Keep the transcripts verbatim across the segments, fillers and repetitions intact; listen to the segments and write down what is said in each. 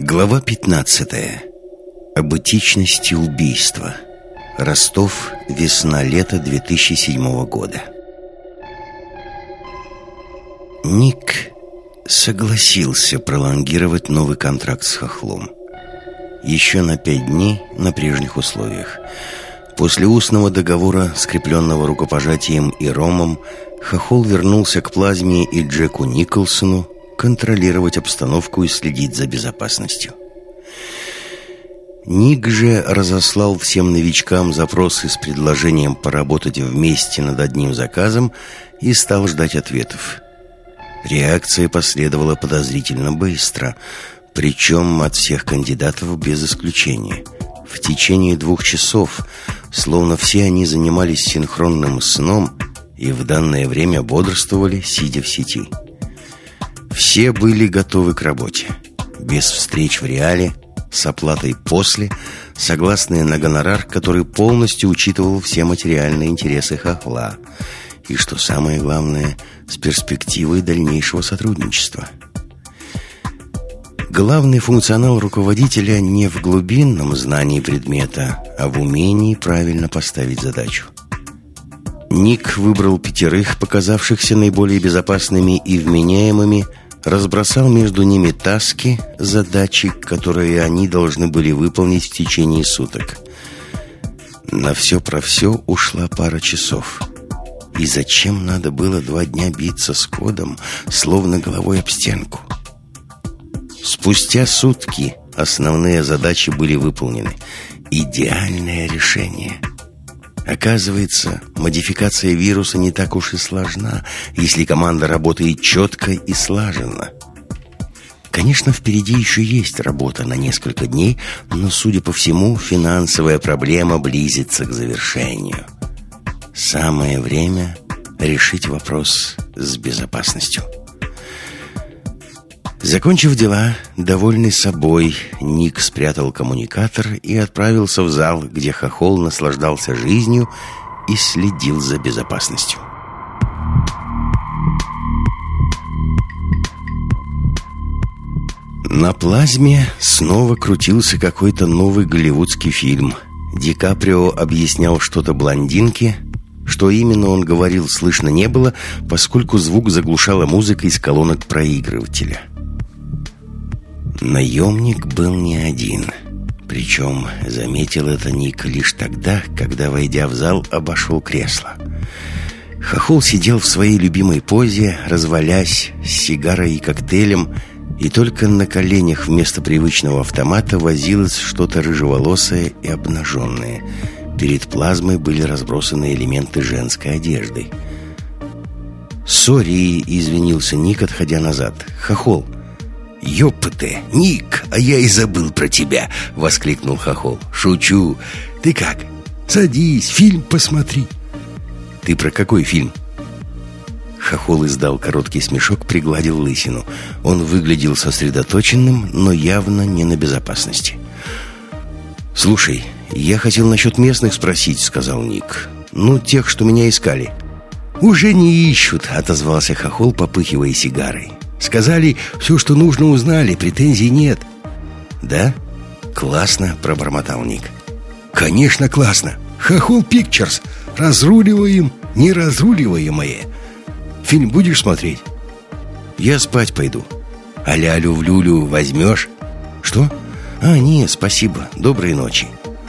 Глава пятнадцатая. Об этичности убийства. Ростов. Весна-лето две тысячи седьмого года. Ник согласился пролонгировать новый контракт с Хохлом. Еще на пять дней на прежних условиях. После устного договора, скрепленного рукопожатием и ромом, Хохол вернулся к Плазме и Джеку Николсону контролировать обстановку и следить за безопасностью. Ник же разослал всем новичкам запросы с предложением поработать вместе над одним заказом и стал ждать ответов. Реакция последовала подозрительно быстро, причем от всех кандидатов без исключения. В течение двух часов, словно все они занимались синхронным сном и в данное время бодрствовали, сидя в сети. Все были готовы к работе. Без встреч в реале, с оплатой после, согласные на гонорар, который полностью учитывал все материальные интересы Хохла. И, что самое главное, с перспективой дальнейшего сотрудничества. Главный функционал руководителя не в глубинном знании предмета, а в умении правильно поставить задачу. Ник выбрал пятерых, показавшихся наиболее безопасными и вменяемыми, разбросал между ними таски, задачи, которые они должны были выполнить в течение суток. На все про все ушла пара часов. И зачем надо было два дня биться с кодом, словно головой об стенку? Спустя сутки основные задачи были выполнены. Идеальное решение. Оказывается, модификация вируса не так уж и сложна, если команда работает четко и слаженно. Конечно, впереди еще есть работа на несколько дней, но, судя по всему, финансовая проблема близится к завершению. Самое время решить вопрос с безопасностью. Закончив дела, довольный собой, Ник спрятал коммуникатор и отправился в зал, где Хохол наслаждался жизнью и следил за безопасностью. На Плазме снова крутился какой-то новый голливудский фильм. Ди Каприо объяснял что-то блондинке. Что именно он говорил, слышно не было, поскольку звук заглушала музыка из колонок проигрывателя. Наемник был не один. Причем заметил это Ник лишь тогда, когда, войдя в зал, обошел кресло. Хохол сидел в своей любимой позе, развалясь, с сигарой и коктейлем, и только на коленях вместо привычного автомата возилось что-то рыжеволосое и обнаженное. Перед Плазмой были разбросаны элементы женской одежды. «Сори», — извинился Ник, отходя назад. «Хохол». «Ёпты, Ник, а я и забыл про тебя!» — воскликнул Хохол. «Шучу. Ты как? Садись, фильм посмотри». «Ты про какой фильм?» Хохол издал короткий смешок, пригладил лысину. Он выглядел сосредоточенным, но явно не на безопасности. «Слушай, я хотел насчет местных спросить», — сказал Ник. «Ну, тех, что меня искали». «Уже не ищут», — отозвался Хохол, попыхивая сигарой. «Сказали, все, что нужно, узнали, претензий нет». «Да? Классно», — пробормотал Ник. «Конечно, классно. Хохол Пикчерс. Разруливаем неразруливаемое. Фильм будешь смотреть?» «Я спать пойду». «А лялю в люлю возьмешь?» «Что? А, не, спасибо. Доброй ночи».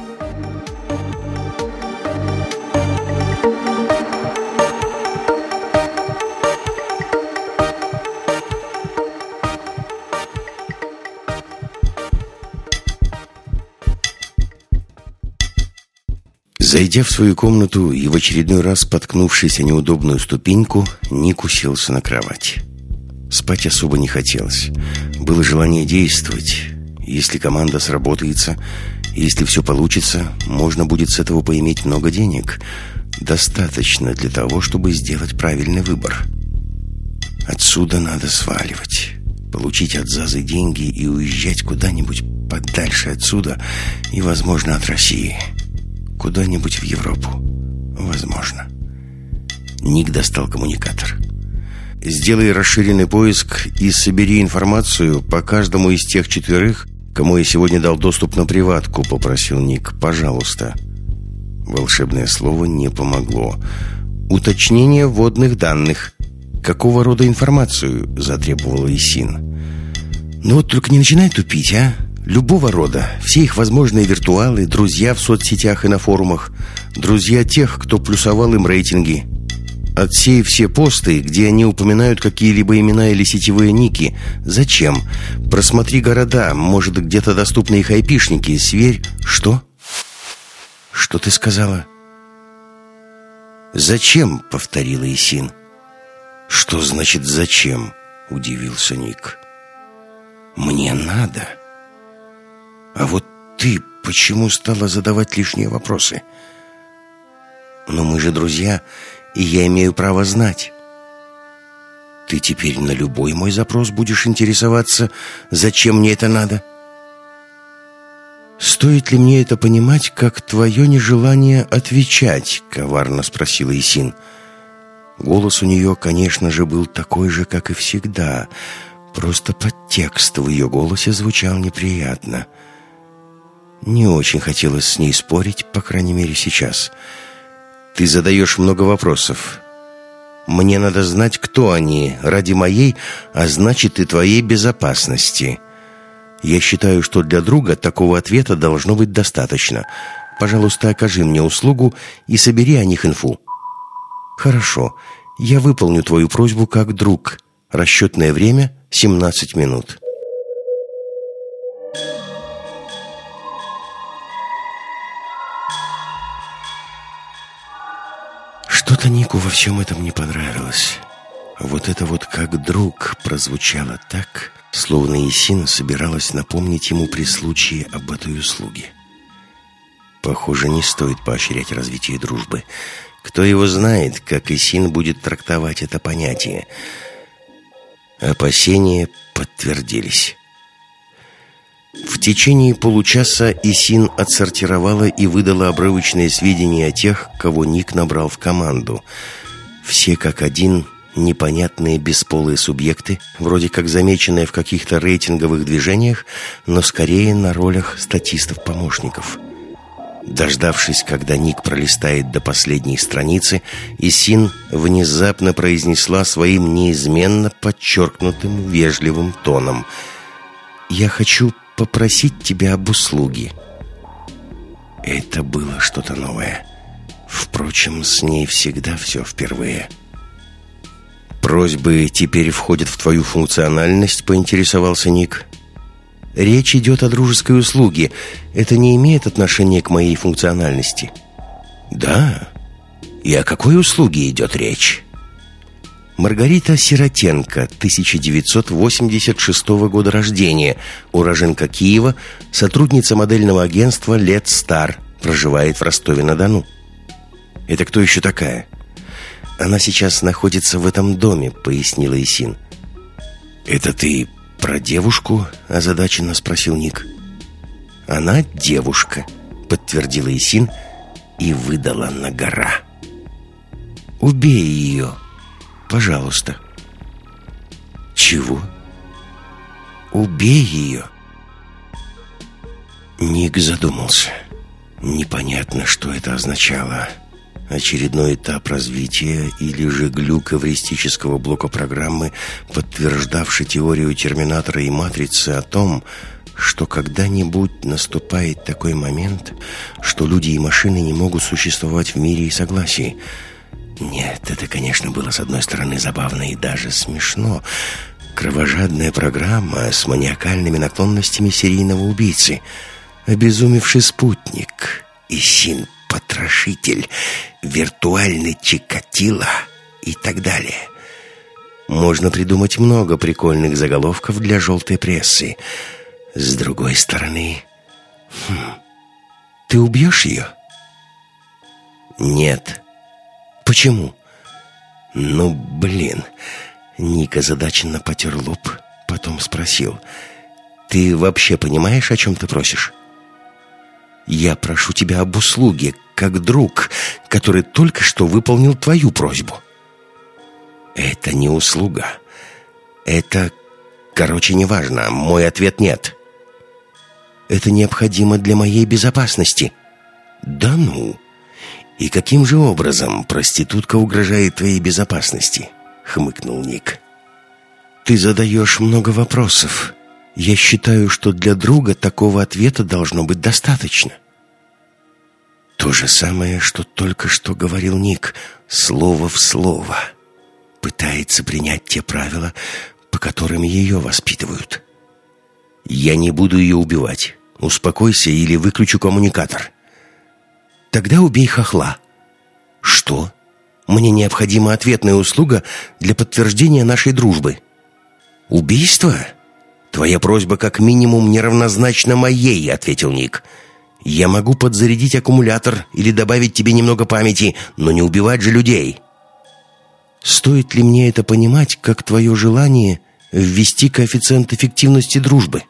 Зайдя в свою комнату и в очередной раз споткнувшись о неудобную ступеньку, Ник уселся на кровать. Спать особо не хотелось. Было желание действовать. Если команда сработается, если все получится, можно будет с этого поиметь много денег. Достаточно для того, чтобы сделать правильный выбор. Отсюда надо сваливать. Получить от Зазы деньги и уезжать куда-нибудь подальше отсюда и, возможно, от России. Куда-нибудь в Европу. Возможно. Ник достал коммуникатор. Сделай расширенный поиск и собери информацию по каждому из тех четверых, кому я сегодня дал доступ на приватку», — попросил Ник. «Пожалуйста». Волшебное слово не помогло. «Уточнение вводных данных». «Какого рода информацию?» — затребовала Исин. «Ну вот только не начинай тупить, а? Любого рода. Все их возможные виртуалы, друзья в соцсетях и на форумах, друзья тех, кто плюсовал им рейтинги. Отсей все посты, где они упоминают какие-либо имена или сетевые ники. Зачем? Просмотри города, может, где-то доступны их айпишники. Сверь...» «Что? Что ты сказала?» «Зачем?» — повторила Исин. «Что значит «зачем»?» — удивился Ник. «Мне надо. А вот ты почему стала задавать лишние вопросы? Но мы же друзья, и я имею право знать. Ты теперь на любой мой запрос будешь интересоваться, зачем мне это надо? Стоит ли мне это понимать, как твое нежелание отвечать?» — коварно спросила Исин. Голос у нее, конечно же, был такой же, как и всегда. Просто подтекст в ее голосе звучал неприятно. Не очень хотелось с ней спорить, по крайней мере, сейчас. «Ты задаешь много вопросов. Мне надо знать, кто они, ради моей, а значит и твоей безопасности. Я считаю, что для друга такого ответа должно быть достаточно. Пожалуйста, окажи мне услугу и собери о них инфу». «Хорошо, я выполню твою просьбу как друг. Расчетное время — семнадцать минут». Что-то Нику во всем этом не понравилось. Вот это вот «как друг» прозвучало так, словно Исин собиралась напомнить ему при случае об этой услуге. Похоже, не стоит поощрять развитие дружбы. Кто его знает, как Исин будет трактовать это понятие. Опасения подтвердились. В течение получаса Исин отсортировала и выдала обрывочные сведения о тех, кого Ник набрал в команду. Все как один непонятные бесполые субъекты, вроде как замеченные в каких-то рейтинговых движениях, но скорее на ролях статистов-помощников. Дождавшись, когда Ник пролистает до последней страницы, Исин внезапно произнесла своим неизменно подчеркнутым вежливым тоном: «Я хочу попросить тебя об услуге». Это было что-то новое. Впрочем, с ней всегда все впервые. «Просьбы теперь входят в твою функциональность?» — поинтересовался Ник. «Речь идет о дружеской услуге. Это не имеет отношения к моей функциональности». «Да? И о какой услуге идет речь?» Маргарита Сиротенко, тысяча девятьсот восемьдесят шестого года рождения, уроженка Киева, сотрудница модельного агентства «Лет Стар», проживает в Ростове-на-Дону. «Это кто еще такая?» «Она сейчас находится в этом доме», — пояснила Исин. «Это ты про девушку?» — озадаченно спросил Ник. «Она девушка», — подтвердила Исин и выдала на гора. «Убей ее, пожалуйста». «Чего?» «Убей ее». Ник задумался. Непонятно, что это означало. Очередной этап развития или же глюк эвристического блока программы, подтверждавший теорию Терминатора и Матрицы о том, что когда-нибудь наступает такой момент, что люди и машины не могут существовать в мире и согласии. Нет, это, конечно, было с одной стороны забавно и даже смешно. Кровожадная программа с маниакальными наклонностями серийного убийцы, обезумевший спутник, Исин Потрошитель, виртуальный Чикатило и так далее. Можно придумать много прикольных заголовков для желтой прессы. С другой стороны... Хм, ты убьешь ее? Нет. Почему? Ну, блин. Ник озадаченно потер лоб, потом спросил: ты вообще понимаешь, о чем ты просишь? Я прошу тебя об услуге, как друг, который только что выполнил твою просьбу. Это не услуга. Это, короче, неважно. Мой ответ нет. Это необходимо для моей безопасности». «Да ну! И каким же образом проститутка угрожает твоей безопасности?» — хмыкнул Ник. «Ты задаешь много вопросов. Я считаю, что для друга такого ответа должно быть достаточно». То же самое, что только что говорил Ник, слово в слово. Пытается принять те правила, по которым ее воспитывают. «Я не буду ее убивать. Успокойся или выключу коммуникатор». «Тогда убей хохла». «Что? Мне необходима ответная услуга для подтверждения нашей дружбы». «Убийство? Твоя просьба как минимум неравнозначна моей», — ответил Ник. «Я могу подзарядить аккумулятор или добавить тебе немного памяти, но не убивать же людей». «Стоит ли мне это понимать, как твое желание ввести коэффициент эффективности дружбы?»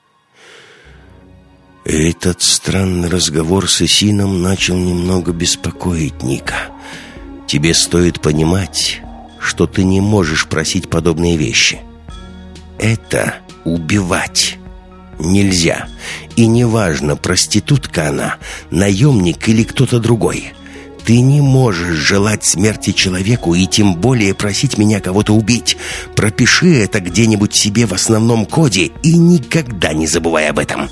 Этот странный разговор с Исином начал немного беспокоить Ника. «Тебе стоит понимать, что ты не можешь просить подобные вещи. Это убивать нельзя. И неважно, проститутка она, наемник или кто-то другой. Ты не можешь желать смерти человеку и тем более просить меня кого-то убить. Пропиши это где-нибудь себе в основном коде и никогда не забывай об этом».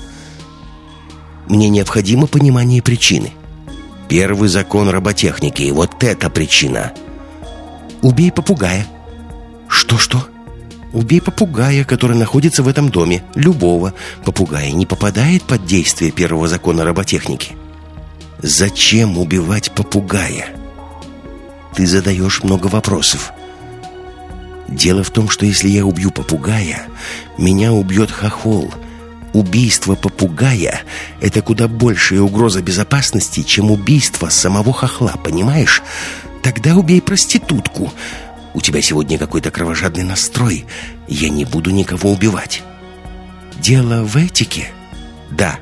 Мне необходимо понимание причины. Первый закон роботехники. Вот это причина. Убей попугая. Что-что? Убей попугая, который находится в этом доме. Любого. Попугай не попадает под действие первого закона роботехники. Зачем убивать попугая? Ты задаешь много вопросов. Дело в том, что если я убью попугая, меня убьет хохол. Убийство попугая — это куда большая угроза безопасности, чем убийство самого хохла, понимаешь? Тогда убей проститутку. У тебя сегодня какой-то кровожадный настрой. Я не буду никого убивать. Дело в этике? Да.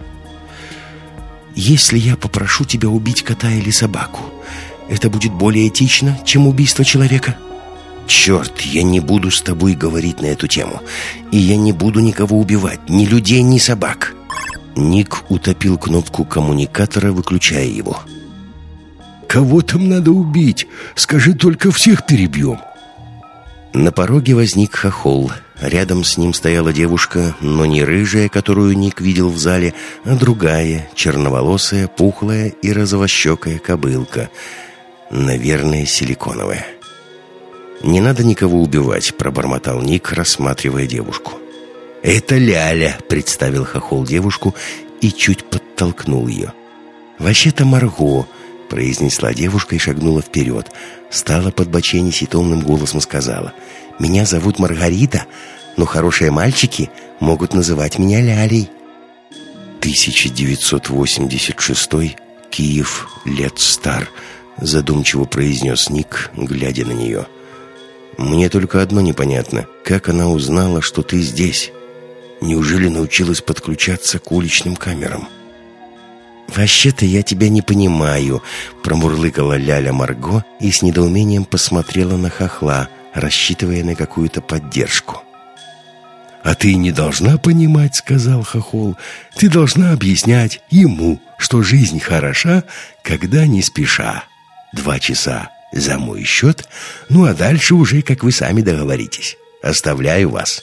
Если я попрошу тебя убить кота или собаку, это будет более этично, чем убийство человека? Черт, я не буду с тобой говорить на эту тему. И я не буду никого убивать, ни людей, ни собак. Ник утопил кнопку коммуникатора, выключая его. «Кого там надо убить? Скажи, только всех перебьем». На пороге возник хохол. Рядом с ним стояла девушка, но не рыжая, которую Ник видел в зале, а другая, черноволосая, пухлая и розовощекая кобылка. Наверное, силиконовая. «Не надо никого убивать», — пробормотал Ник, рассматривая девушку. «Это Ляля», — представил хохол девушку и чуть подтолкнул ее. «Вообще-то Марго», — произнесла девушка и шагнула вперед. Стала подбоченись и томным голосом сказала: «Меня зовут Маргарита, но хорошие мальчики могут называть меня Лялей». тысяча девятьсот восемьдесят шестой, Киев, лет стар, задумчиво произнес Ник, глядя на нее. «Мне только одно непонятно. Как она узнала, что ты здесь? Неужели научилась подключаться к уличным камерам?» «Вообще-то я тебя не понимаю», — промурлыкала Ляля Марго и с недоумением посмотрела на хохла, рассчитывая на какую-то поддержку. «А ты не должна понимать», — сказал хохол. «Ты должна объяснять ему, что жизнь хороша, когда не спеша. Два часа за мой счет, ну а дальше уже, как вы сами договоритесь. Оставляю вас».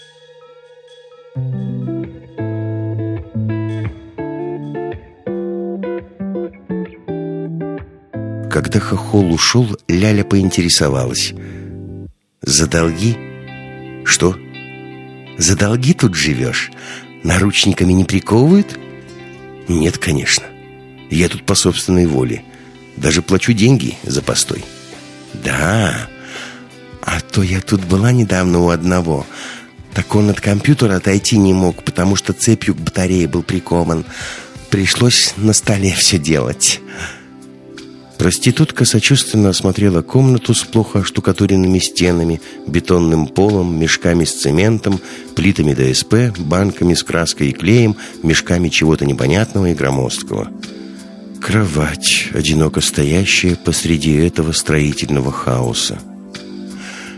Когда хохол ушел, Ляля поинтересовалась: «За долги?» «Что? За долги тут живешь? Наручниками не приковывают?» «Нет, конечно. Я тут по собственной воле. Даже плачу деньги за постой». «Да? А то я тут была недавно у одного. Так он от компьютера отойти не мог, потому что цепью к батарее был прикован. Пришлось на столе все делать». Проститутка сочувственно осмотрела комнату с плохо оштукатуренными стенами, бетонным полом, мешками с цементом, плитами ДСП, банками с краской и клеем, мешками чего-то непонятного и громоздкого. Кровать, одиноко стоящая посреди этого строительного хаоса.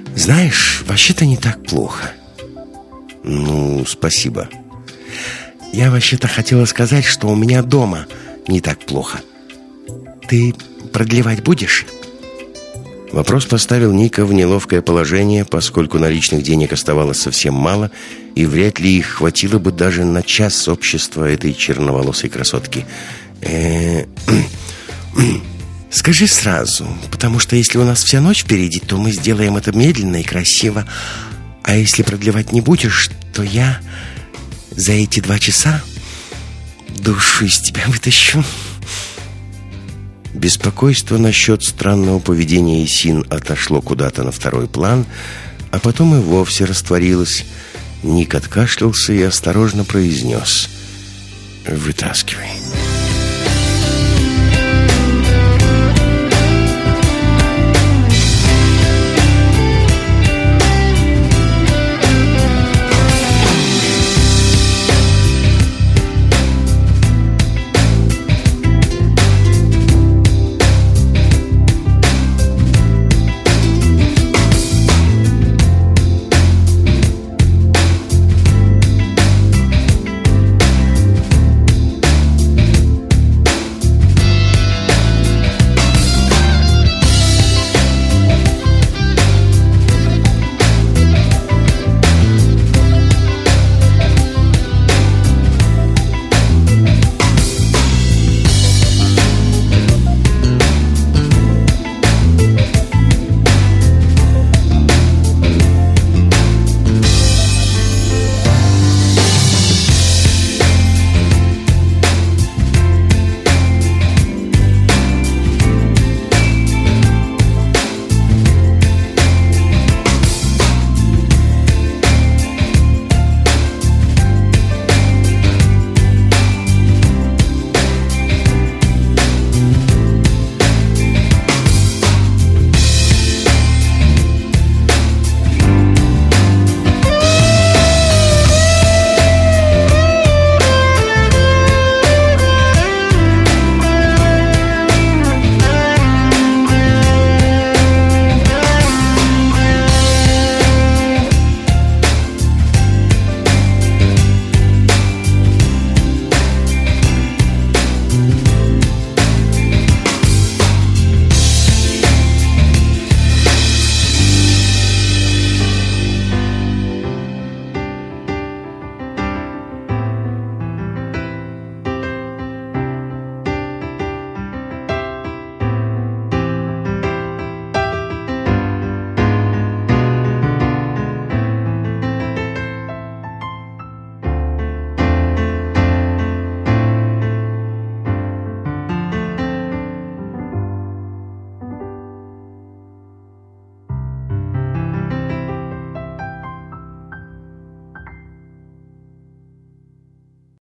«Знаешь, вообще-то не так плохо». «Ну, спасибо». Я вообще-то хотела сказать, что у меня дома не так плохо. Ты продлевать будешь?» Вопрос поставил Ника в неловкое положение, поскольку наличных денег оставалось совсем мало, и вряд ли их хватило бы даже на час общества этой черноволосой красотки. Э-э- «Скажи сразу, потому что если у нас вся ночь впереди, то мы сделаем это медленно и красиво. А если продлевать не будешь, то я за эти два часа душу из тебя вытащу». Беспокойство насчет странного поведения Исин отошло куда-то на второй план, а потом и вовсе растворилось. Ник откашлялся и осторожно произнес: «Вытаскивай».